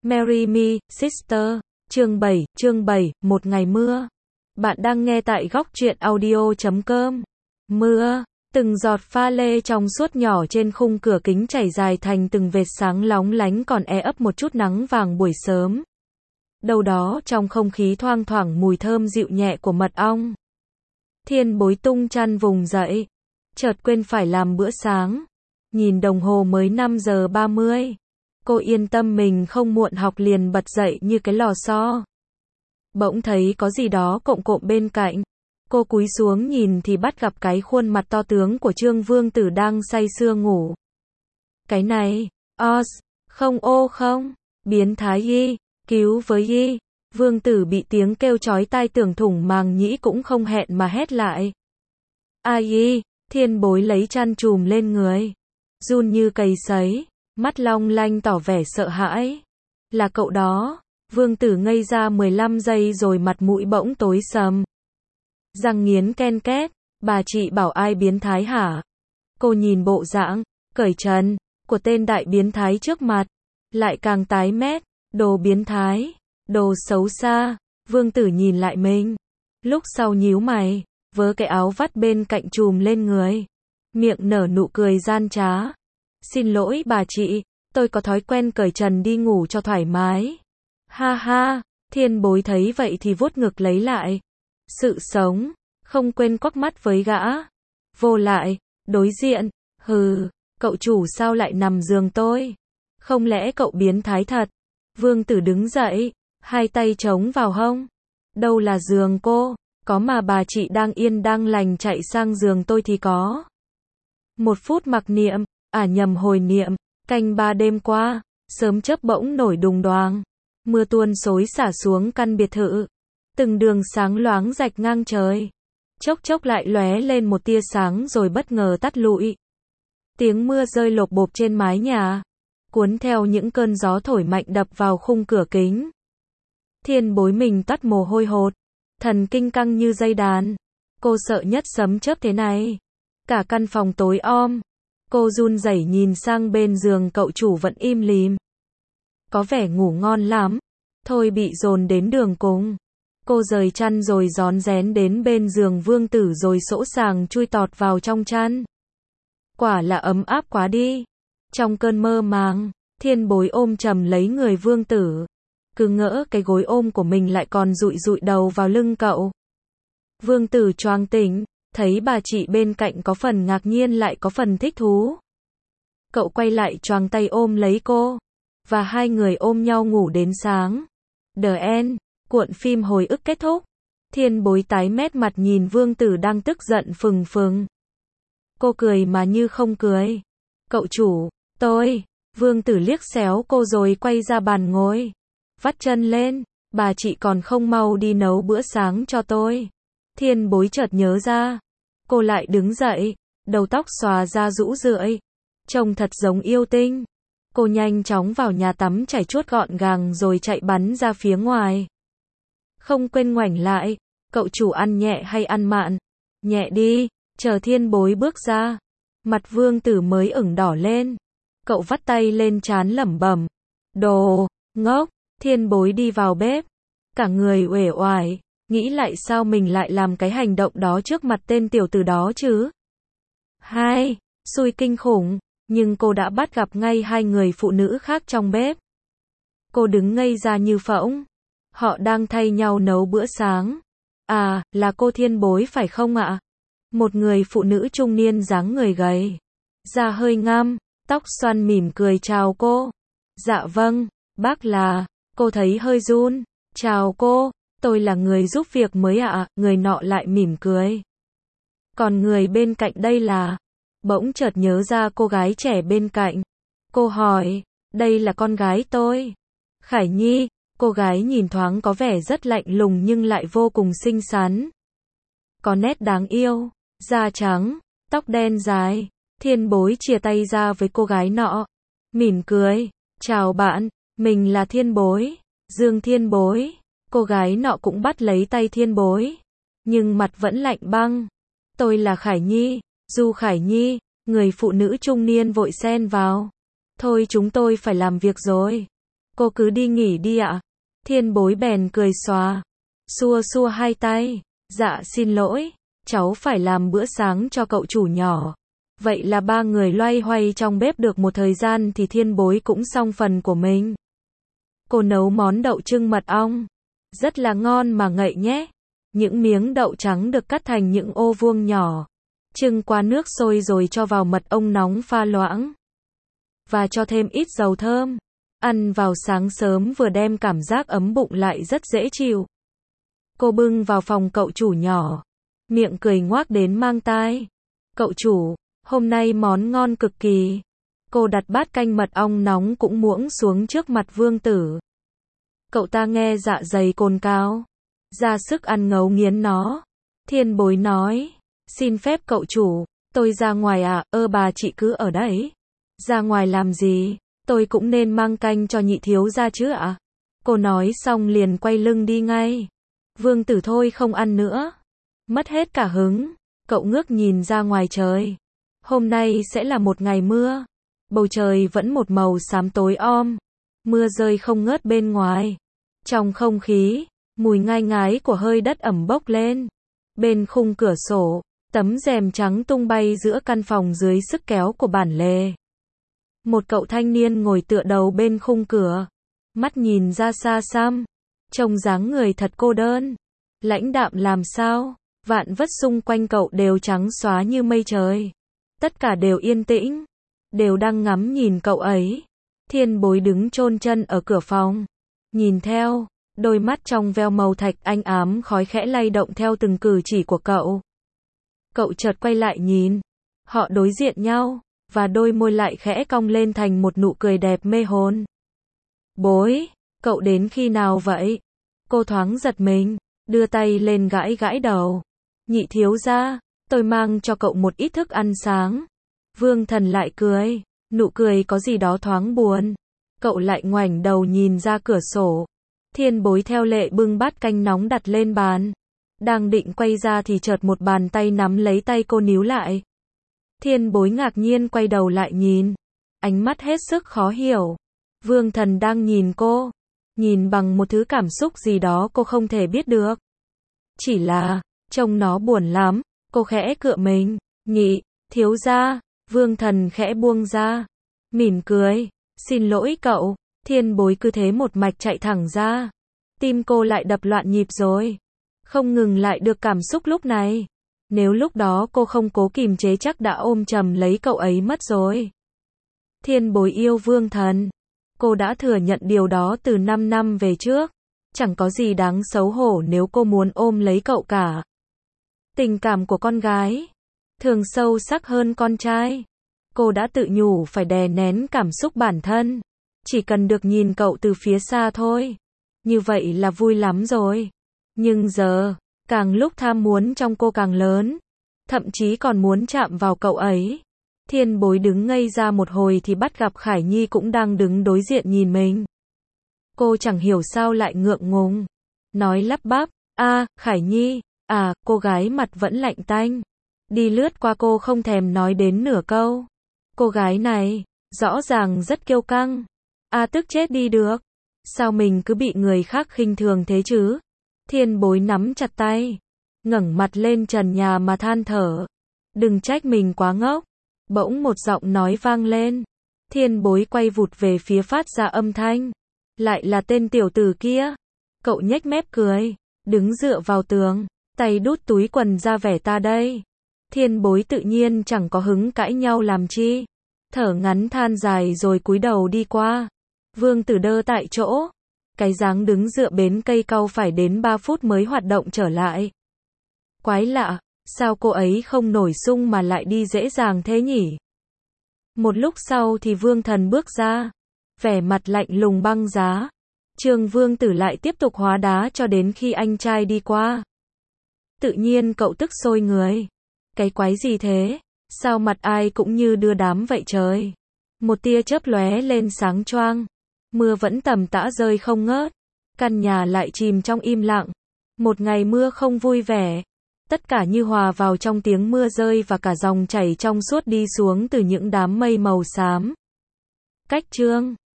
Marry Me, Sister. Chương 7, một ngày mưa. Bạn đang nghe tại góc truyện audio.com. Mưa, từng giọt pha lê trong suốt nhỏ trên khung cửa kính chảy dài thành từng vệt sáng lóng lánh còn e ấp một chút nắng vàng buổi sớm. Đâu đó trong không khí thoang thoảng mùi thơm dịu nhẹ của mật ong. Thiên Bối tung chăn vùng dậy, chợt quên phải làm bữa sáng. Nhìn đồng hồ mới 5 giờ 30. Cô yên tâm mình không muộn học liền bật dậy như cái lò xo. Bỗng thấy có gì đó cộm cộm bên cạnh. Cô cúi xuống nhìn thì bắt gặp cái khuôn mặt to tướng của Trương Vương Tử đang say sưa ngủ. Cái này, không không, biến thái y, cứu với y. Vương Tử bị tiếng kêu chói tai tưởng thủng màng nhĩ cũng không hẹn mà hét lại. Ai y, Thiên Bối lấy chăn trùm lên người. Run như cầy sấy, mắt long lanh tỏ vẻ sợ hãi. Là cậu đó. Vương Tử ngây ra 15 giây rồi mặt mũi bỗng tối sầm. Răng nghiến ken két, bà chị bảo ai biến thái hả? Cô nhìn bộ dạng, cởi trần, của tên đại biến thái trước mặt. Lại càng tái mét, đồ biến thái, đồ xấu xa. Vương Tử nhìn lại mình. Lúc sau nhíu mày, vớ cái áo vắt bên cạnh trùm lên người. Miệng nở nụ cười gian trá. Xin lỗi bà chị, tôi có thói quen cởi trần đi ngủ cho thoải mái. Ha ha, Thiên Bối thấy vậy thì vuốt ngực lấy lại. Sự sống, không quên quắc mắt với gã. Vô lại, đối diện, hừ, cậu chủ sao lại nằm giường tôi? Không lẽ cậu biến thái thật? Vương Tử đứng dậy, hai tay chống vào hông. Đâu là giường cô, có mà bà chị đang yên đang lành chạy sang giường tôi thì có. 1 phút mặc niệm, nhầm hồi niệm, canh 3 đêm qua, sớm chớp bỗng nổi đùng đoàng. Mưa tuôn xối xả xuống căn biệt thự. Từng đường sáng loáng rạch ngang trời. Chốc chốc lại lóe lên một tia sáng rồi bất ngờ tắt lụi. Tiếng mưa rơi lộp bộp trên mái nhà, cuốn theo những cơn gió thổi mạnh đập vào khung cửa kính. Thiên Bối mình toát mồ hôi hột, thần kinh căng như dây đàn. Cô sợ nhất sấm chớp thế này. Cả căn phòng tối om. Cô run rẩy nhìn sang bên giường cậu chủ vẫn im lìm. Có vẻ ngủ ngon lắm. Thôi bị dồn đến đường cùng. Cô rời chăn rồi rón rén đến bên giường Vương Tử rồi sỗ sàng chui tọt vào trong chăn. Quả là ấm áp quá đi. Trong cơn mơ màng, Thiên Bối ôm chầm lấy người Vương Tử. Cứ ngỡ cái gối ôm của mình lại còn dụi dụi đầu vào lưng cậu. Vương Tử choàng tỉnh, thấy bà chị bên cạnh có phần ngạc nhiên lại có phần thích thú. Cậu quay lại choàng tay ôm lấy cô. Và hai người ôm nhau ngủ đến sáng. The End, cuộn phim hồi ức kết thúc. Thiên Bối tái mét mặt nhìn Vương Tử đang tức giận phừng phừng. Cô cười mà như không cười. Cậu chủ, tôi. Vương Tử liếc xéo cô rồi quay ra bàn ngồi. Vắt chân lên, bà chị còn không mau đi nấu bữa sáng cho tôi. Thiên Bối chợt nhớ ra. Cô lại đứng dậy, đầu tóc xòa ra rũ rượi. Trông thật giống yêu tinh. Cô nhanh chóng vào nhà tắm chải chuốt gọn gàng rồi chạy bắn ra phía ngoài. Không quên ngoảnh lại, cậu chủ ăn nhẹ hay ăn mặn? Nhẹ đi, chờ Thiên Bối bước ra. Mặt Vương Tử mới ửng đỏ lên. Cậu vắt tay lên trán lẩm bẩm. Đồ, ngốc, Thiên Bối đi vào bếp. Cả người uể oải, nghĩ lại sao mình lại làm cái hành động đó trước mặt tên tiểu tử đó chứ? Xui kinh khủng. Nhưng cô đã bắt gặp ngay hai người phụ nữ khác trong bếp. Cô đứng ngây ra như phỗng. Họ đang thay nhau nấu bữa sáng. Là cô Thiên Bối phải không ạ? Một người phụ nữ trung niên dáng người gầy. Da hơi ngăm, tóc xoăn mỉm cười chào cô. Dạ vâng, bác là. Cô thấy hơi run. Chào cô, tôi là người giúp việc mới ạ. Người nọ lại mỉm cười. Còn người bên cạnh đây là... Bỗng chợt nhớ ra cô gái trẻ bên cạnh. Cô hỏi, đây là con gái tôi. Khải Nhi, cô gái nhìn thoáng có vẻ rất lạnh lùng nhưng lại vô cùng xinh xắn. Có nét đáng yêu, da trắng, tóc đen dài. Thiên Bối chìa tay ra với cô gái nọ. Mỉm cười, chào bạn, mình là Thiên Bối, Dương Thiên Bối. Cô gái nọ cũng bắt lấy tay Thiên Bối. Nhưng mặt vẫn lạnh băng. Tôi là Khải Nhi. Du Khải Nhi, người phụ nữ trung niên vội xen vào. Thôi chúng tôi phải làm việc rồi. Cô cứ đi nghỉ đi ạ. Thiên bối bèn cười xòa. Xua xua hai tay. Dạ xin lỗi. Cháu phải làm bữa sáng cho cậu chủ nhỏ. Vậy là ba người loay hoay trong bếp được một thời gian thì thiên bối cũng xong phần của mình. Cô nấu món đậu chưng mật ong. Rất là ngon mà ngậy nhé. Những miếng đậu trắng được cắt thành những ô vuông nhỏ. Chưng qua nước sôi rồi cho vào mật ong nóng pha loãng. Và cho thêm ít dầu thơm. Ăn vào sáng sớm vừa đem cảm giác ấm bụng lại rất dễ chịu. Cô bưng vào phòng cậu chủ nhỏ. Miệng cười ngoác đến mang tai. Cậu chủ, hôm nay món ngon cực kỳ. Cô đặt bát canh mật ong nóng cũng muỗng xuống trước mặt vương tử. Cậu ta nghe dạ dày cồn cào. Ra sức ăn ngấu nghiến nó. Thiên bối nói. Xin phép cậu chủ, tôi ra ngoài à, bà chị cứ ở đấy. Ra ngoài làm gì? Tôi cũng nên mang canh cho nhị thiếu gia chứ ạ. Cô nói xong liền quay lưng đi ngay. Vương tử thôi không ăn nữa. Mất hết cả hứng. Cậu ngước nhìn ra ngoài trời. Hôm nay sẽ là một ngày mưa. Bầu trời vẫn một màu xám tối om. Mưa rơi không ngớt bên ngoài. Trong không khí, mùi ngai ngái của hơi đất ẩm bốc lên. Bên khung cửa sổ, tấm rèm trắng tung bay giữa căn phòng dưới sức kéo của bản lề. Một cậu thanh niên ngồi tựa đầu bên khung cửa. Mắt nhìn ra xa xăm. Trông dáng người thật cô đơn. Lãnh đạm làm sao. Vạn vất xung quanh cậu đều trắng xóa như mây trời. Tất cả đều yên tĩnh. Đều đang ngắm nhìn cậu ấy. Thiên bối đứng chôn chân ở cửa phòng. Nhìn theo. Đôi mắt trong veo màu thạch anh ám khói khẽ lay động theo từng cử chỉ của cậu. Cậu chợt quay lại nhìn. Họ đối diện nhau. Và đôi môi lại khẽ cong lên thành một nụ cười đẹp mê hồn. Bối, cậu đến khi nào vậy? Cô thoáng giật mình, đưa tay lên gãi gãi đầu. Nhị thiếu gia, tôi mang cho cậu một ít thức ăn sáng. Vương Thần lại cười, nụ cười có gì đó thoáng buồn. Cậu lại ngoảnh đầu nhìn ra cửa sổ. Thiên bối theo lệ bưng bát canh nóng đặt lên bàn. Đang định quay ra thì chợt một bàn tay nắm lấy tay cô níu lại. Thiên bối ngạc nhiên quay đầu lại nhìn. Ánh mắt hết sức khó hiểu. Vương Thần đang nhìn cô. Nhìn bằng một thứ cảm xúc gì đó cô không thể biết được. Chỉ là, trông nó buồn lắm. Cô khẽ cựa mình. Nhị, thiếu gia. Vương Thần khẽ buông ra. Mỉm cười. Xin lỗi cậu. Thiên bối cứ thế một mạch chạy thẳng ra. Tim cô lại đập loạn nhịp rồi. Không ngừng lại được cảm xúc lúc này. Nếu lúc đó cô không cố kìm chế chắc đã ôm chầm lấy cậu ấy mất rồi. Thiên bối yêu Vương Thần. Cô đã thừa nhận điều đó từ 5 năm về trước. Chẳng có gì đáng xấu hổ nếu cô muốn ôm lấy cậu cả. Tình cảm của con gái thường sâu sắc hơn con trai. Cô đã tự nhủ phải đè nén cảm xúc bản thân. Chỉ cần được nhìn cậu từ phía xa thôi. Như vậy là vui lắm rồi. Nhưng giờ, càng lúc tham muốn trong cô càng lớn. Thậm chí còn muốn chạm vào cậu ấy. Thiên bối đứng ngây ra một hồi thì bắt gặp Khải Nhi cũng đang đứng đối diện nhìn mình. Cô chẳng hiểu sao lại ngượng ngùng. Nói lắp bắp, Khải Nhi, cô gái mặt vẫn lạnh tanh. Đi lướt qua cô không thèm nói đến nửa câu. Cô gái này, rõ ràng rất kiêu căng. Tức chết đi được. Sao mình cứ bị người khác khinh thường thế chứ? Thiên bối nắm chặt tay. Ngẩng mặt lên trần nhà mà than thở. Đừng trách mình quá ngốc. Bỗng một giọng nói vang lên. Thiên bối quay vụt về phía phát ra âm thanh. Lại là tên tiểu tử kia. Cậu nhếch mép cười. Đứng dựa vào tường. Tay đút túi quần ra vẻ ta đây. Thiên bối tự nhiên chẳng có hứng cãi nhau làm chi. Thở ngắn than dài rồi cúi đầu đi qua. Vương Tử đơ tại chỗ. Cái dáng đứng dựa bến cây cau phải đến 3 phút mới hoạt động trở lại. Quái lạ, sao cô ấy không nổi sung mà lại đi dễ dàng thế nhỉ? Một lúc sau thì Vương Thần bước ra. Vẻ mặt lạnh lùng băng giá. Trương Vương Tử lại tiếp tục hóa đá cho đến khi anh trai đi qua. Tự nhiên cậu tức sôi người. Cái quái gì thế? Sao mặt ai cũng như đưa đám vậy trời? Một tia chớp lóe lên sáng choang. Mưa vẫn tầm tã rơi không ngớt. Căn nhà lại chìm trong im lặng. Một ngày mưa không vui vẻ. Tất cả như hòa vào trong tiếng mưa rơi và cả dòng chảy trong suốt đi xuống từ những đám mây màu xám. Cách chương